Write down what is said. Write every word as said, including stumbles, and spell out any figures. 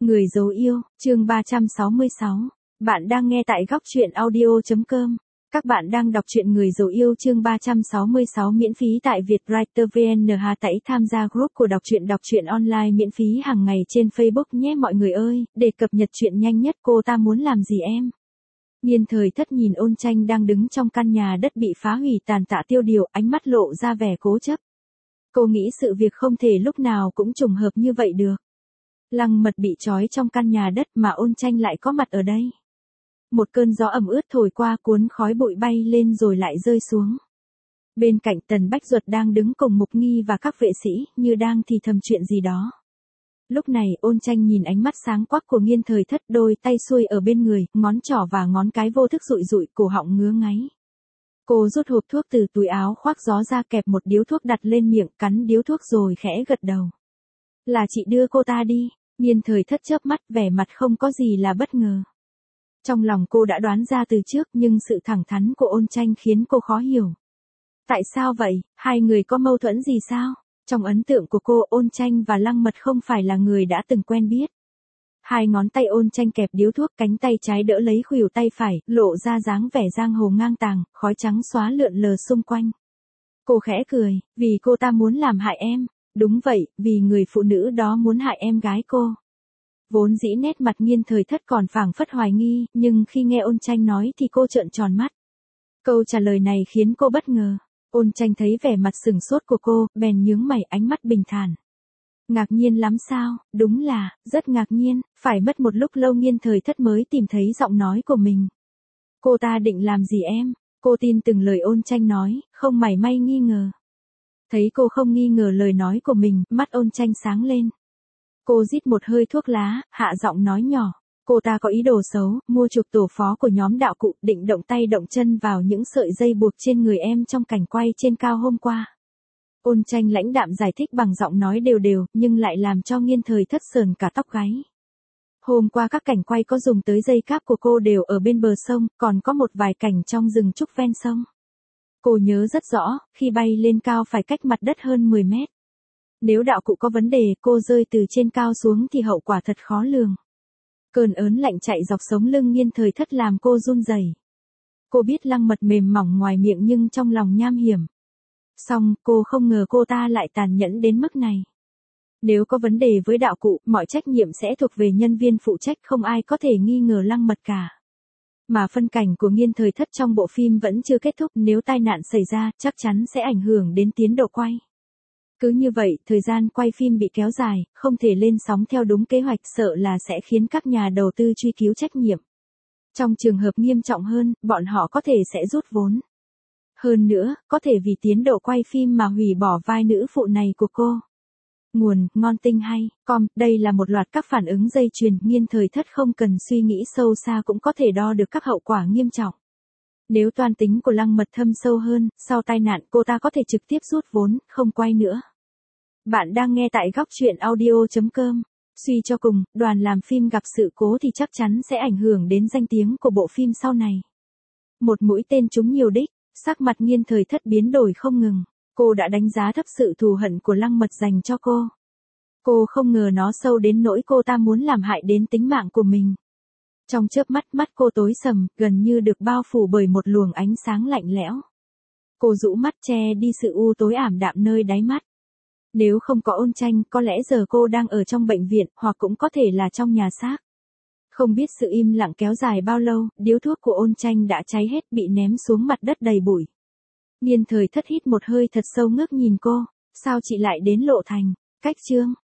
Người dấu yêu, chương ba trăm sáu mươi sáu. Bạn đang nghe tại góc truyện audio chấm com. Các bạn đang đọc truyện Người dấu yêu chương ba trăm sáu mươi sáu miễn phí tại Vietwriter vê en. Hà Tẩy tham gia group của đọc truyện đọc truyện online miễn phí hàng ngày trên Facebook nhé mọi người ơi, để cập nhật truyện nhanh nhất. Cô ta muốn làm gì em? Nhiên Thời Thất nhìn Ôn Tranh đang đứng trong căn nhà đất bị phá hủy tàn tạ tiêu điều, ánh mắt lộ ra vẻ cố chấp. Cô nghĩ sự việc không thể lúc nào cũng trùng hợp như vậy được. Lăng Mật bị trói trong căn nhà đất mà Ôn Tranh lại có mặt ở đây. Một cơn gió ẩm ướt thổi qua cuốn khói bụi bay lên rồi lại rơi xuống. Bên cạnh Tần Bách Duật đang đứng cùng Mục Nghi và các vệ sĩ, như đang thì thầm chuyện gì đó. Lúc này Ôn Tranh nhìn ánh mắt sáng quắc của Nhiên Thời Thất, đôi tay xuôi ở bên người, ngón trỏ và ngón cái vô thức rụi rụi, cổ họng ngứa ngáy. Cô rút hộp thuốc từ túi áo khoác gió ra, kẹp một điếu thuốc đặt lên miệng, cắn điếu thuốc rồi khẽ gật đầu. Là chị đưa cô ta đi. Nhiên Thời Thất chớp mắt, vẻ mặt không có gì là bất ngờ. Trong lòng cô đã đoán ra từ trước, nhưng sự thẳng thắn của Ôn Tranh khiến cô khó hiểu. Tại sao vậy, hai người có mâu thuẫn gì sao? Trong ấn tượng của cô, Ôn Tranh và Lăng Mật không phải là người đã từng quen biết. Hai ngón tay Ôn Tranh kẹp điếu thuốc, cánh tay trái đỡ lấy khuỷu tay phải, lộ ra dáng vẻ giang hồ ngang tàng, khói trắng xóa lượn lờ xung quanh. Cô khẽ cười, vì cô ta muốn làm hại em. Đúng vậy, vì người phụ nữ đó muốn hại em gái cô. Vốn dĩ nét mặt Nhiên Thời Thất còn phảng phất hoài nghi, nhưng khi nghe Ôn Tranh nói thì cô trợn tròn mắt. Câu trả lời này khiến cô bất ngờ. Ôn Tranh thấy vẻ mặt sừng sốt của cô, bèn nhướng mày, ánh mắt bình thản. Ngạc nhiên lắm sao? Đúng là, rất ngạc nhiên, phải mất một lúc lâu Nhiên Thời Thất mới tìm thấy giọng nói của mình. Cô ta định làm gì em? Cô tin từng lời Ôn Tranh nói, không mảy may nghi ngờ. Thấy cô không nghi ngờ lời nói của mình, mắt Ôn Tranh sáng lên. Cô rít một hơi thuốc lá, hạ giọng nói nhỏ. Cô ta có ý đồ xấu, mua chuộc tổ phó của nhóm đạo cụ, định động tay động chân vào những sợi dây buộc trên người em trong cảnh quay trên cao hôm qua. Ôn Tranh lãnh đạm giải thích bằng giọng nói đều đều, nhưng lại làm cho Nhiên Thời Thất sờn cả tóc gáy. Hôm qua các cảnh quay có dùng tới dây cáp của cô đều ở bên bờ sông, còn có một vài cảnh trong rừng trúc ven sông. Cô nhớ rất rõ, khi bay lên cao phải cách mặt đất hơn mười mét. Nếu đạo cụ có vấn đề, cô rơi từ trên cao xuống thì hậu quả thật khó lường. Cơn ớn lạnh chạy dọc sống lưng Nhiên Thời Thất làm cô run rẩy. Cô biết Lăng Mật mềm mỏng ngoài miệng nhưng trong lòng nham hiểm. Song, cô không ngờ cô ta lại tàn nhẫn đến mức này. Nếu có vấn đề với đạo cụ, mọi trách nhiệm sẽ thuộc về nhân viên phụ trách, không ai có thể nghi ngờ Lăng Mật cả. Mà phân cảnh của Nhiên Thời Thất trong bộ phim vẫn chưa kết thúc, nếu tai nạn xảy ra, chắc chắn sẽ ảnh hưởng đến tiến độ quay. Cứ như vậy, thời gian quay phim bị kéo dài, không thể lên sóng theo đúng kế hoạch, sợ là sẽ khiến các nhà đầu tư truy cứu trách nhiệm. Trong trường hợp nghiêm trọng hơn, bọn họ có thể sẽ rút vốn. Hơn nữa, có thể vì tiến độ quay phim mà hủy bỏ vai nữ phụ này của cô. Nguồn, Ngon Tinh Hay, com, đây là một loạt các phản ứng dây chuyền, Nhiên Thời Thất không cần suy nghĩ sâu xa cũng có thể đo được các hậu quả nghiêm trọng. Nếu toan tính của Lăng Mật thâm sâu hơn, sau tai nạn cô ta có thể trực tiếp rút vốn, không quay nữa. Bạn đang nghe tại góc truyện audio chấm com. Suy cho cùng, đoàn làm phim gặp sự cố thì chắc chắn sẽ ảnh hưởng đến danh tiếng của bộ phim sau này. Một mũi tên trúng nhiều đích, sắc mặt Nhiên Thời Thất biến đổi không ngừng. Cô đã đánh giá thấp sự thù hận của Lăng Mật dành cho cô. Cô không ngờ nó sâu đến nỗi cô ta muốn làm hại đến tính mạng của mình. Trong chớp mắt, mắt cô tối sầm, gần như được bao phủ bởi một luồng ánh sáng lạnh lẽo. Cô rũ mắt che đi sự u tối ảm đạm nơi đáy mắt. Nếu không có Ôn Tranh, có lẽ giờ cô đang ở trong bệnh viện, hoặc cũng có thể là trong nhà xác. Không biết sự im lặng kéo dài bao lâu, điếu thuốc của Ôn Tranh đã cháy hết, bị ném xuống mặt đất đầy bụi. Nhiên Thời Thất hít một hơi thật sâu ngước nhìn cô. Sao chị lại đến Lộ Thành? Cách chương.